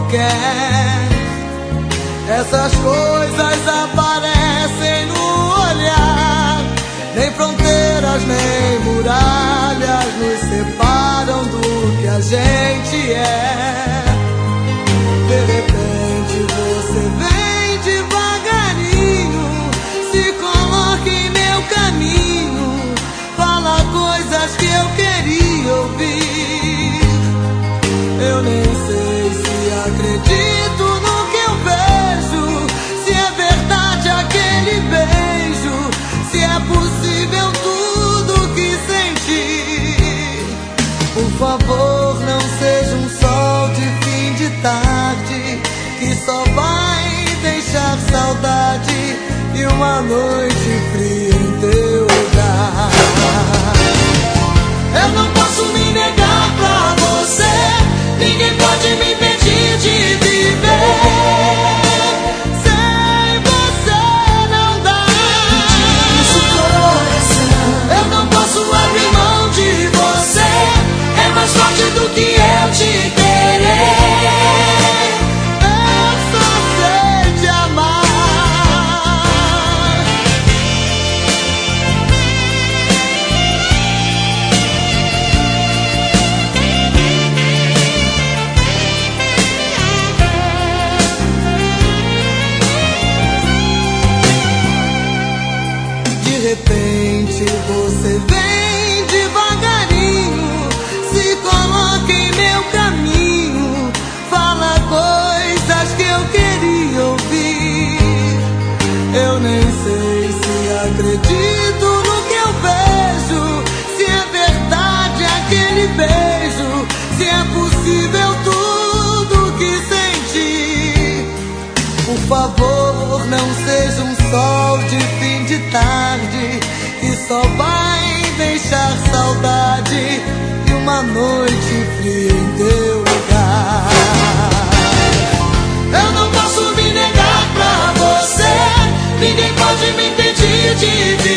quer. Essas coisas aparecem no olhar. Nem fronteiras, nem muralhas nos separam do que a gente é. De repente você vem devagarinho, se coloca em meu caminho, fala coisas que eu queria ouvir. Eu nem sei se acredito no que eu vejo, se é verdade aquele beijo, se é possível tudo que senti. Por favor, não seja um sol de fim de tarde, que só vai deixar saudade e uma noite fria em teu lugar. Eu não posso me negar pra você, ninguém pode me impedir de viver. Sem você não dá. Eu não posso abrir mão de você, é mais forte do que eu te querer. Eu só sei te amar. De repente você vem devagarinho, se coloca em meu caminho, fala coisas que eu queria ouvir. Eu nem sei se acredito no que eu vejo, se é verdade aquele beijo, se é possível tudo que senti. Por favor, não seja um sol de fim de tarde, que só vai deixar saudade e uma noite fria em teu lugar. Eu não posso me negar pra você, ninguém pode me impedir de